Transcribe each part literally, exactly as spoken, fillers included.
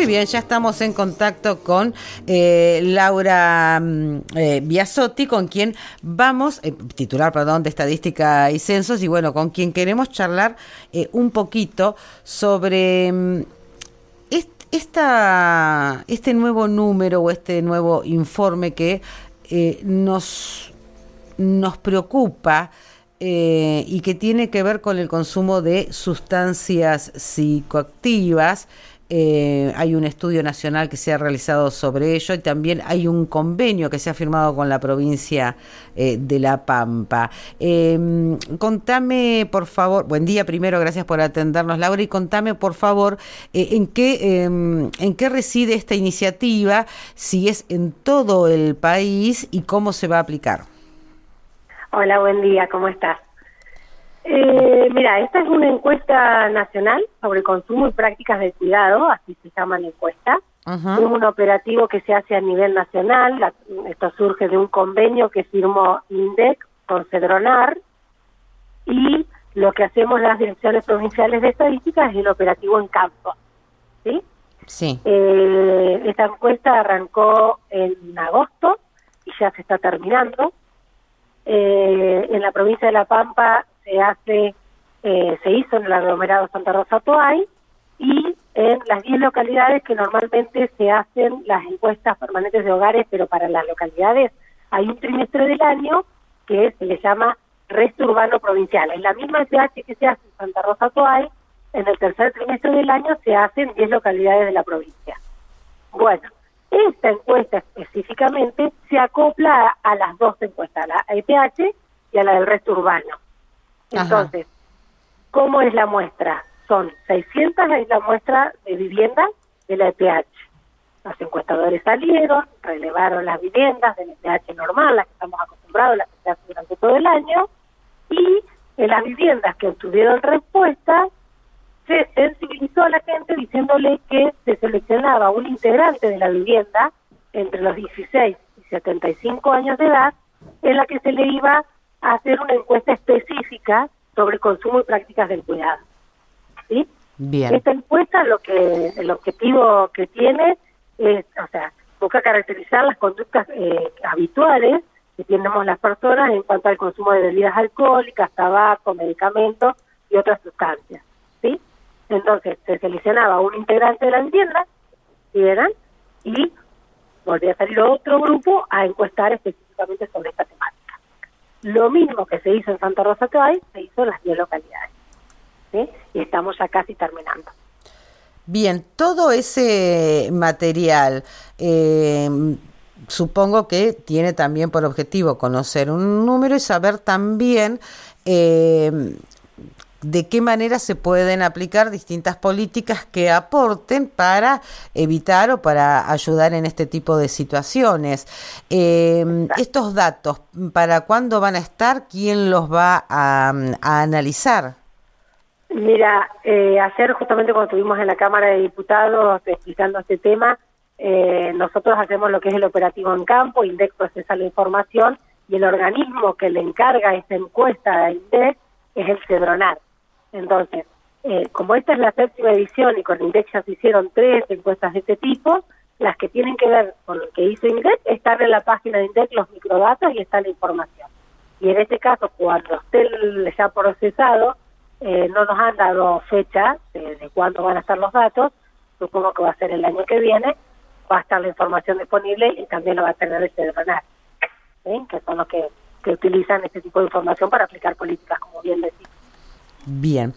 bien, ya estamos en contacto con eh, Laura eh, Biasotti, con quien vamos, eh, titular, perdón, de Estadística y Censos, y bueno, con quien queremos charlar eh, un poquito sobre eh, est, esta, este nuevo número o este nuevo informe que eh, nos, nos preocupa. Eh, y que tiene que ver con el consumo de sustancias psicoactivas. Eh, hay un estudio nacional que se ha realizado sobre ello y también hay un convenio que se ha firmado con la provincia eh, de La Pampa. Eh, contame, por favor, buen día primero, gracias por atendernos, Laura, y contame, por favor, eh, en qué eh, en qué reside esta iniciativa, si es en todo el país y cómo se va a aplicar. Hola, buen día, ¿cómo estás? Eh, mira, esta es una encuesta nacional sobre consumo y prácticas de cuidado, así se llama la encuesta. Uh-huh. Es un operativo que se hace a nivel nacional. La, esto surge de un convenio que firmó INDEC con Cedronar, y lo que hacemos las direcciones provinciales de estadística es el operativo en campo, ¿sí? Sí. Eh, esta encuesta arrancó en agosto y ya se está terminando. Eh, en la provincia de La Pampa se hace, eh, se hizo en el aglomerado Santa Rosa Toay, y en las diez localidades que normalmente se hacen las encuestas permanentes de hogares, pero para las localidades hay un trimestre del año que se le llama resto urbano provincial. En la misma E P H que se hace en Santa Rosa Toay, en el tercer trimestre del año se hacen diez localidades de la provincia. Bueno, esta encuesta específicamente se acopla a, a las dos encuestas, a la E P H y a la del resto urbano. Entonces, ajá, ¿cómo es la muestra? Son seiscientas, es la muestra de viviendas de la E P H. Los encuestadores salieron, relevaron las viviendas de la E P H normal, las que estamos acostumbrados, las que se hacen durante todo el año, y en las viviendas que obtuvieron respuestas, se sensibilizó a la gente diciéndole que se seleccionaba un integrante de la vivienda entre los dieciséis y setenta y cinco años de edad, en la que se le iba a hacer una encuesta específica sobre consumo y prácticas del cuidado. ¿Sí? Bien. Esta encuesta, lo que el objetivo que tiene es, o sea, busca caracterizar las conductas eh, habituales que tenemos las personas en cuanto al consumo de bebidas alcohólicas, tabaco, medicamentos y otras sustancias. ¿Sí? Entonces, se seleccionaba un integrante de la vivienda, ¿sí eran? Y volvía a salir otro grupo a encuestar específicamente sobre esta temática. Lo mismo que se hizo en Santa Rosa Toay, se hizo en las diez localidades, ¿sí? Y estamos ya casi terminando. Bien, todo ese material, eh, supongo que tiene también por objetivo conocer un número y saber también Eh, de qué manera se pueden aplicar distintas políticas que aporten para evitar o para ayudar en este tipo de situaciones. Eh, estos datos, ¿para cuándo van a estar? ¿Quién los va a, a analizar? Mira, eh, ayer justamente cuando estuvimos en la Cámara de Diputados explicando este tema, eh, nosotros hacemos lo que es el operativo en campo, INDEC procesa la información, y el organismo que le encarga esta encuesta a INDEC es el Cedronar. Entonces, eh, como esta es la séptima edición y con INDEC ya se hicieron tres encuestas de este tipo, las que tienen que ver con lo que hizo INDEC están en la página de INDEC, los microdatos, y está la información. Y en este caso, cuando esté ya procesado, eh, no nos han dado fecha de, de cuándo van a estar los datos, supongo que va a ser el año que viene, va a estar la información disponible y también lo va a tener el Cedronar, ¿sí? Que son los que, que utilizan este tipo de información para aplicar políticas, como bien decís. Bien.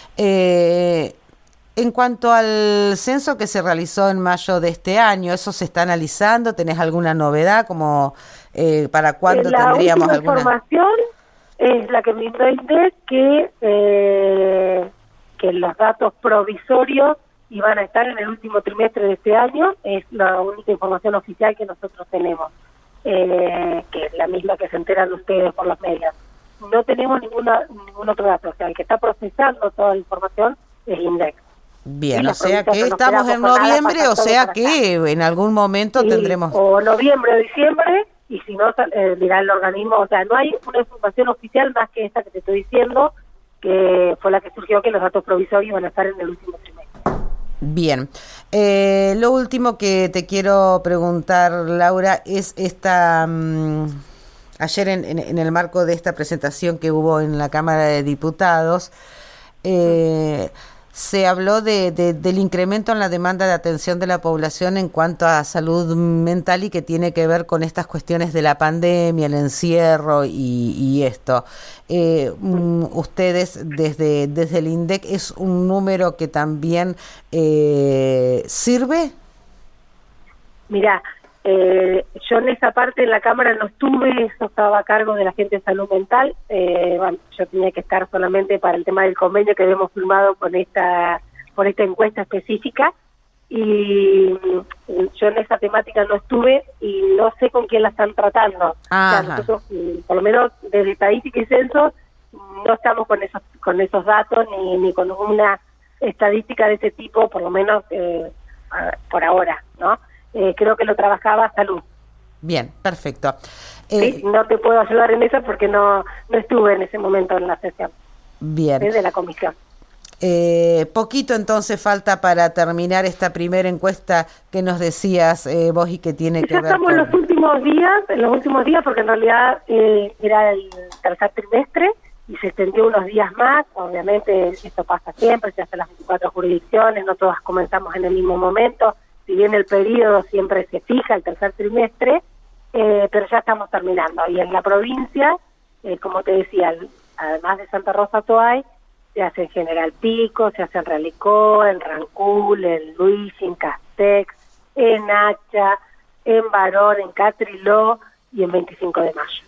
Eh, en cuanto al censo que se realizó en mayo de este año, ¿eso se está analizando? ¿Tenés alguna novedad? Como eh, ¿para cuándo la tendríamos última alguna información? Es la que me indicó que, eh, que los datos provisorios iban a estar en el último trimestre de este año. Es la única información oficial que nosotros tenemos, eh, que es la misma que se enteran ustedes por los medios. No tenemos ninguna ningún otro dato, o sea, el que está procesando toda la información es INDEC. Bien, o sea que estamos en noviembre, o sea que en algún momento sí, tendremos... o noviembre o diciembre, y si no, eh, dirá el organismo, o sea, no hay una información oficial más que esta que te estoy diciendo, que fue la que surgió, que los datos provisorios van a estar en el último trimestre. Bien. Eh, lo último que te quiero preguntar, Laura, es esta... Um, ayer en, en, en el marco de esta presentación que hubo en la Cámara de Diputados, eh, se habló de, de, del incremento en la demanda de atención de la población en cuanto a salud mental y que tiene que ver con estas cuestiones de la pandemia, el encierro y, y esto. Eh, um, ustedes desde, desde el INDEC, ¿es un número que también eh, sirve? Mirá, eh, yo en esa parte en la Cámara no estuve, eso estaba a cargo de la gente de salud mental, eh, bueno, yo tenía que estar solamente para el tema del convenio que habíamos firmado con esta, con esta encuesta específica, y yo en esa temática no estuve y no sé con quién la están tratando. Ajá. O sea, nosotros, por lo menos desde Estadística y Censo, no estamos con esos con esos datos ni, ni con una estadística de ese tipo, por lo menos eh, por ahora, ¿no? Eh, creo que lo trabajaba Salud. Bien, perfecto. Eh, ¿Sí? No te puedo ayudar en eso porque no, no estuve en ese momento en la sesión. Bien. ¿Sí? De la comisión. Eh, poquito entonces falta para terminar esta primera encuesta que nos decías eh, vos y que tiene que ya ver estamos con... en los últimos días, en los últimos días porque en realidad eh, era el tercer trimestre y se extendió unos días más. Obviamente esto pasa siempre, se hacen las veinticuatro jurisdicciones, no todas comenzamos en el mismo momento, si bien el periodo siempre se fija el tercer trimestre, eh, pero ya estamos terminando. Y en la provincia, eh, como te decía, además de Santa Rosa Toay, se hace en General Pico, se hace en Realicó, en Rancul, en Luis, en Castex, en Hacha, en Barón, en Catriló y en veinticinco de mayo.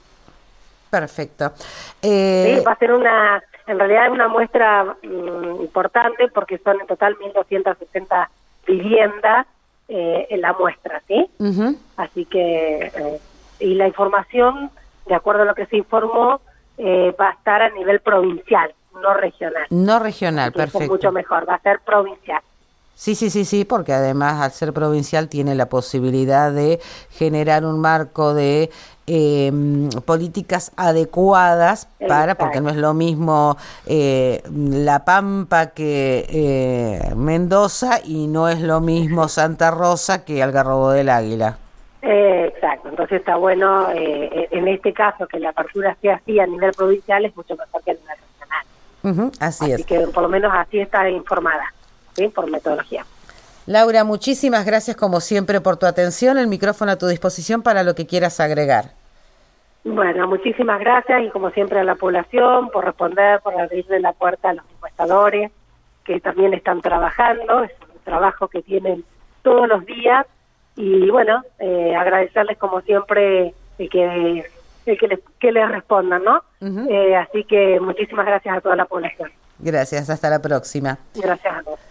Perfecto. Eh... Sí, va a ser una, en realidad una muestra mmm, importante porque son en total mil doscientas sesenta viviendas eh, en la muestra, ¿sí? Uh-huh. Así que, eh, y la información, de acuerdo a lo que se informó, eh, va a estar a nivel provincial, no regional. No regional, perfecto. Es mucho mejor, va a ser provincial. Sí, sí, sí, sí, porque además al ser provincial tiene la posibilidad de generar un marco de eh, políticas adecuadas para, Exacto. porque no es lo mismo eh, La Pampa que eh, Mendoza y no es lo mismo Santa Rosa que Algarrobo del Águila. Eh, exacto, entonces está bueno, eh, en este caso, que la apertura sea así a nivel provincial es mucho mejor que a nivel regional. Uh-huh, así, así es. Así que por lo menos así está informada. ¿Sí? Por metodología. Laura, muchísimas gracias como siempre por tu atención, el micrófono a tu disposición para lo que quieras agregar. Bueno, muchísimas gracias y como siempre a la población por responder, por abrirle la puerta a los encuestadores que también están trabajando, es un trabajo que tienen todos los días y bueno, eh, agradecerles como siempre el que, el que, les, que les respondan, ¿no? Uh-huh. Eh, así que muchísimas gracias a toda la población. Gracias, hasta la próxima. Gracias a todos.